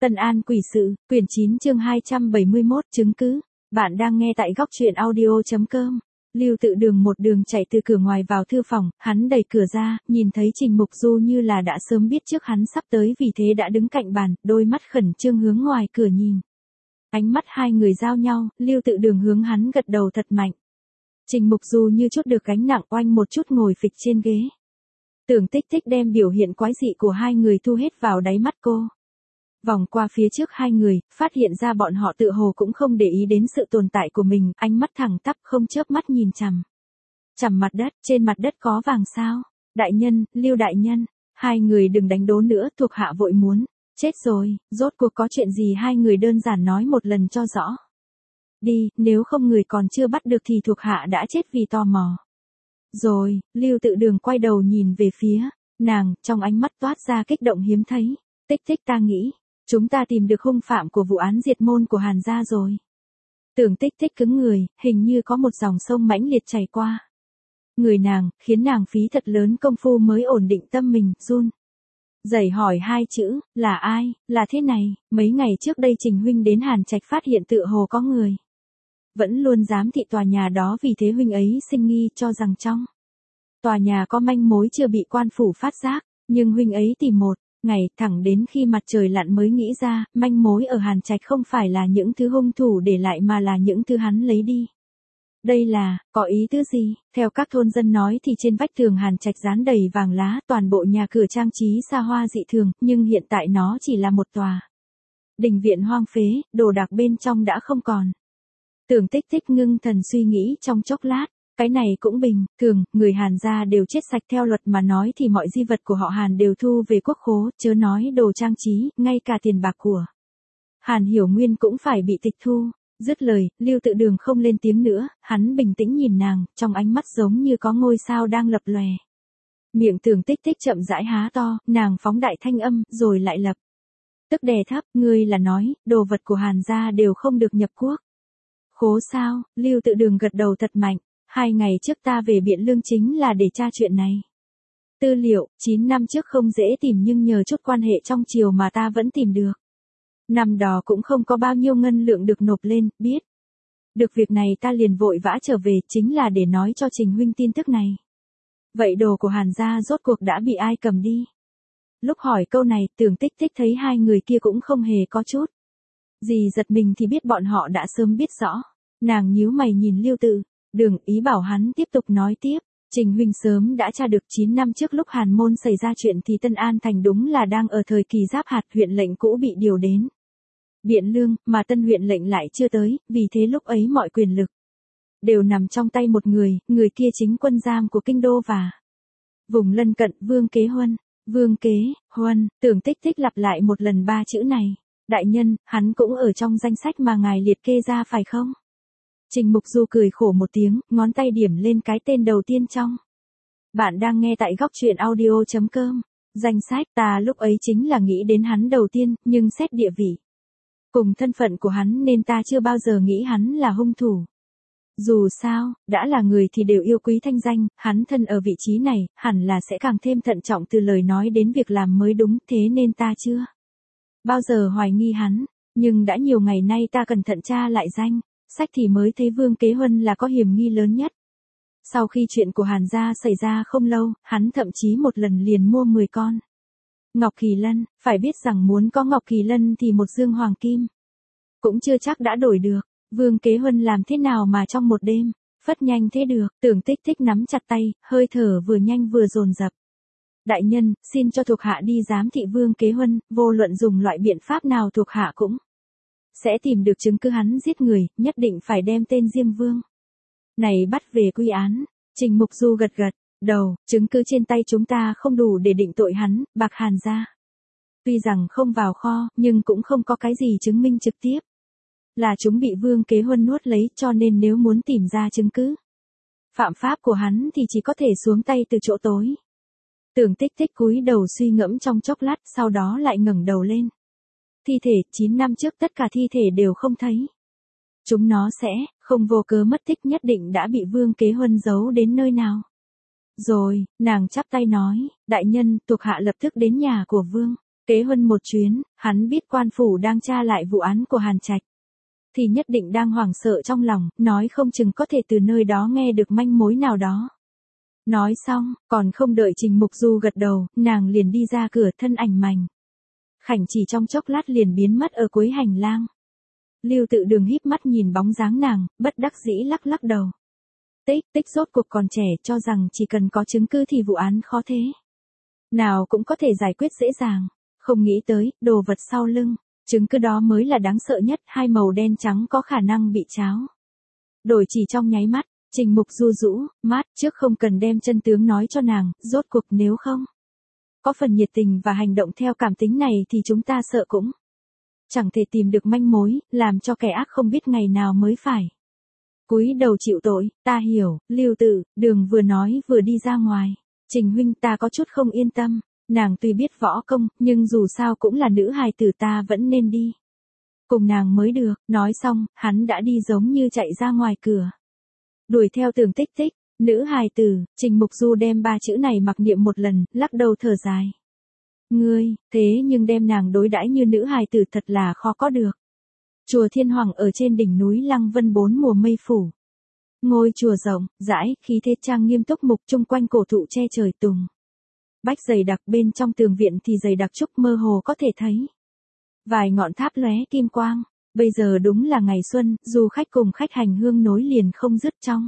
Tân An quỷ sự, quyển 9 chương 271 chứng cứ. Bạn đang nghe tại góc truyện audio.com. Lưu Tự Đường một đường chạy từ cửa ngoài vào thư phòng, hắn đẩy cửa ra, nhìn thấy Trình Mục Du như là đã sớm biết trước hắn sắp tới vì thế đã đứng cạnh bàn, đôi mắt khẩn trương hướng ngoài cửa nhìn. Ánh mắt hai người giao nhau, Lưu Tự Đường hướng hắn gật đầu thật mạnh. Trình Mục Du như chút được gánh nặng oanh một chút ngồi phịch trên ghế. Tưởng Tích Tích đem biểu hiện quái dị của hai người thu hết vào đáy mắt cô. Vòng qua phía trước hai người, phát hiện ra bọn họ tự hồ cũng không để ý đến sự tồn tại của mình, ánh mắt thẳng tắp không chớp mắt nhìn chằm mặt đất, trên mặt đất có vàng sao? Đại nhân, Lưu đại nhân, hai người đừng đánh đố nữa, thuộc hạ vội muốn. Chết rồi, rốt cuộc có chuyện gì hai người đơn giản nói một lần cho rõ. Đi, nếu không người còn chưa bắt được thì thuộc hạ đã chết vì tò mò. Rồi, Lưu Tự Đường quay đầu nhìn về phía nàng, trong ánh mắt toát ra kích động hiếm thấy. Tích Tích, ta nghĩ chúng ta tìm được hung phạm của vụ án diệt môn của Hàn gia rồi. Tưởng Tích Tích cứng người, hình như có một dòng sông mãnh liệt chảy qua người nàng, khiến nàng phí thật lớn công phu mới ổn định tâm mình, run rẩy hỏi hai chữ, là ai, là thế này, mấy ngày trước đây Trình huynh đến Hàn Trạch phát hiện tựa hồ có người vẫn luôn giám thị tòa nhà đó, vì thế huynh ấy sinh nghi cho rằng trong tòa nhà có manh mối chưa bị quan phủ phát giác, nhưng huynh ấy tìm một ngày thẳng đến khi mặt trời lặn mới nghĩ ra, manh mối ở Hàn Trạch không phải là những thứ hung thủ để lại mà là những thứ hắn lấy đi. Đây là, có ý tứ gì? Theo các thôn dân nói thì trên vách tường Hàn Trạch dán đầy vàng lá, toàn bộ nhà cửa trang trí xa hoa dị thường, nhưng hiện tại nó chỉ là một tòa đình viện hoang phế, đồ đạc bên trong đã không còn. Tưởng Tích Tích ngưng thần suy nghĩ trong chốc lát. Cái này cũng bình thường, người Hàn gia đều chết sạch, theo luật mà nói thì mọi di vật của họ Hàn đều thu về quốc khố, chớ nói đồ trang trí, ngay cả tiền bạc của Hàn Hiểu Nguyên cũng phải bị tịch thu. Dứt lời, Lưu Tự Đường không lên tiếng nữa, hắn bình tĩnh nhìn nàng, trong ánh mắt giống như có ngôi sao đang lập lòe. Miệng Tưởng Tích Tích chậm rãi há to, nàng phóng đại thanh âm, rồi lại lập tức đè thấp, ngươi là nói, đồ vật của Hàn gia đều không được nhập quốc khố sao? Lưu Tự Đường gật đầu thật mạnh. 2 ngày trước ta về Biện Lương chính là để tra chuyện này. Tư liệu, 9 năm trước không dễ tìm nhưng nhờ chút quan hệ trong triều mà ta vẫn tìm được. Năm đó cũng không có bao nhiêu ngân lượng được nộp lên, biết được việc này ta liền vội vã trở về, chính là để nói cho Trình huynh tin tức này. Vậy đồ của Hàn gia rốt cuộc đã bị ai cầm đi? Lúc hỏi câu này, Tưởng Tích Tích thấy hai người kia cũng không hề có chút gì giật mình thì biết bọn họ đã sớm biết rõ. Nàng nhíu mày nhìn Lưu Tự Đường, ý bảo hắn tiếp tục nói tiếp. Trình huynh sớm đã tra được 9 năm trước lúc Hàn môn xảy ra chuyện thì Tân An thành đúng là đang ở thời kỳ giáp hạt, huyện lệnh cũ bị điều đến Biện Lương, mà tân huyện lệnh lại chưa tới, vì thế lúc ấy mọi quyền lực đều nằm trong tay một người kia chính quân giam của kinh đô và vùng lân cận, Vương Kế Huân. Vương Kế Huân, Tưởng Tích Tích lặp lại một lần 3 chữ này. Đại nhân, hắn cũng ở trong danh sách mà ngài liệt kê ra phải không? Trình Mục Du cười khổ một tiếng, ngón tay điểm lên cái tên đầu tiên trong. Bạn đang nghe tại góc truyện audio.com. Danh sách, ta lúc ấy chính là nghĩ đến hắn đầu tiên, nhưng xét địa vị cùng thân phận của hắn nên ta chưa bao giờ nghĩ hắn là hung thủ. Dù sao, đã là người thì đều yêu quý thanh danh, hắn thân ở vị trí này, hẳn là sẽ càng thêm thận trọng từ lời nói đến việc làm mới đúng, thế nên ta chưa bao giờ hoài nghi hắn. Nhưng đã nhiều ngày nay ta cẩn thận tra lại danh sách thì mới thấy Vương Kế Huân là có hiểm nghi lớn nhất. Sau khi chuyện của Hàn gia xảy ra không lâu, hắn thậm chí một lần liền mua 10 con ngọc kỳ lân, phải biết rằng muốn có ngọc kỳ lân thì một dương hoàng kim cũng chưa chắc đã đổi được. Vương Kế Huân làm thế nào mà trong một đêm phất nhanh thế được? Tưởng Tích Tích nắm chặt tay, hơi thở vừa nhanh vừa dồn dập. Đại nhân, xin cho thuộc hạ đi giám thị Vương Kế Huân, vô luận dùng loại biện pháp nào thuộc hạ cũng sẽ tìm được chứng cứ hắn giết người, nhất định phải đem tên Diêm Vương này bắt về quy án. Trình Mục Du gật gật đầu, chứng cứ trên tay chúng ta không đủ để định tội hắn, bạc Hàn gia tuy rằng không vào kho, nhưng cũng không có cái gì chứng minh trực tiếp là chúng bị Vương Kế Huân nuốt lấy, cho nên nếu muốn tìm ra chứng cứ phạm pháp của hắn thì chỉ có thể xuống tay từ chỗ tối. Tưởng Tích Tích cúi đầu suy ngẫm trong chốc lát, sau đó lại ngẩng đầu lên. Thi thể, 9 năm trước tất cả thi thể đều không thấy. Chúng nó sẽ không vô cớ mất tích, nhất định đã bị Vương Kế Huân giấu đến nơi nào. Rồi, nàng chắp tay nói, đại nhân, thuộc hạ lập tức đến nhà của Vương Kế Huân một chuyến, hắn biết quan phủ đang tra lại vụ án của Hàn Trạch. Thì nhất định đang hoảng sợ trong lòng, nói không chừng có thể từ nơi đó nghe được manh mối nào đó. Nói xong, còn không đợi Trình Mục Du gật đầu, nàng liền đi ra cửa thân ảnh mảnh khảnh chỉ trong chốc lát liền biến mất ở cuối hành lang. Lưu Tự Đường híp mắt nhìn bóng dáng nàng, bất đắc dĩ lắc lắc đầu. Tích rốt cuộc còn trẻ cho rằng chỉ cần có chứng cứ thì vụ án khó thế nào cũng có thể giải quyết dễ dàng. Không nghĩ tới, đồ vật sau lưng, chứng cứ đó mới là đáng sợ nhất, hai màu đen trắng có khả năng bị cháo đổi chỉ trong nháy mắt. Trình Mục Du rũ mắt, trước không cần đem chân tướng nói cho nàng, rốt cuộc nếu không có phần nhiệt tình và hành động theo cảm tính này thì chúng ta sợ cũng chẳng thể tìm được manh mối, làm cho kẻ ác không biết ngày nào mới phải cúi đầu chịu tội. Ta hiểu. Lưu Tự Đường vừa nói vừa đi ra ngoài. Trình huynh, ta có chút không yên tâm, nàng tuy biết võ công, nhưng dù sao cũng là nữ hài tử, ta vẫn nên đi cùng nàng mới được. Nói xong, hắn đã đi giống như chạy ra ngoài cửa, đuổi theo Tưởng Tích Tích. Nữ hài tử. Trình Mục Du đem ba chữ này mặc niệm một lần, lắc đầu thở dài. Ngươi, thế nhưng đem nàng đối đãi như nữ hài tử thật là khó có được. Chùa Thiên Hoàng ở trên đỉnh núi Lăng Vân bốn mùa mây phủ. Ngôi chùa rộng, rãi, khí thế trang nghiêm túc mục, chung quanh cổ thụ che trời tùng bách dày đặc, bên trong tường viện thì dày đặc trúc, mơ hồ có thể thấy vài ngọn tháp lóe kim quang. Bây giờ đúng là ngày xuân, du khách cùng khách hành hương nối liền không dứt. Trong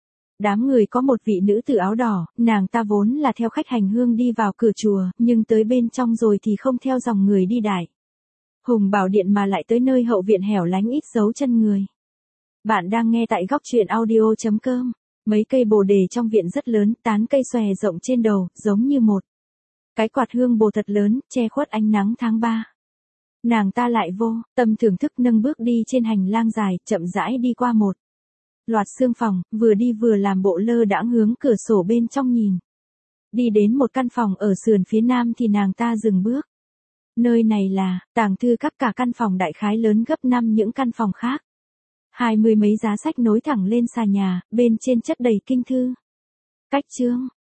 đám người có một vị nữ tử áo đỏ, nàng ta vốn là theo khách hành hương đi vào cửa chùa, nhưng tới bên trong rồi thì không theo dòng người đi đại Hùng Bảo Điện mà lại tới nơi hậu viện hẻo lánh ít dấu chân người. Bạn đang nghe tại góc truyện audio.com. Mấy cây bồ đề trong viện rất lớn, tán cây xòe rộng trên đầu, giống như một cái quạt hương bồ thật lớn, che khuất ánh nắng tháng 3. Nàng ta lại vô tâm thưởng thức nâng bước đi trên hành lang dài, chậm rãi đi qua một loạt xương phòng, vừa đi vừa làm bộ lơ đãng hướng cửa sổ bên trong nhìn. Đi đến một căn phòng ở sườn phía nam thì nàng ta dừng bước. Nơi này là tàng thư các, cả căn phòng đại khái lớn gấp 5 những căn phòng khác. 20 mấy giá sách nối thẳng lên xà nhà, bên trên chất đầy kinh thư, cách chương.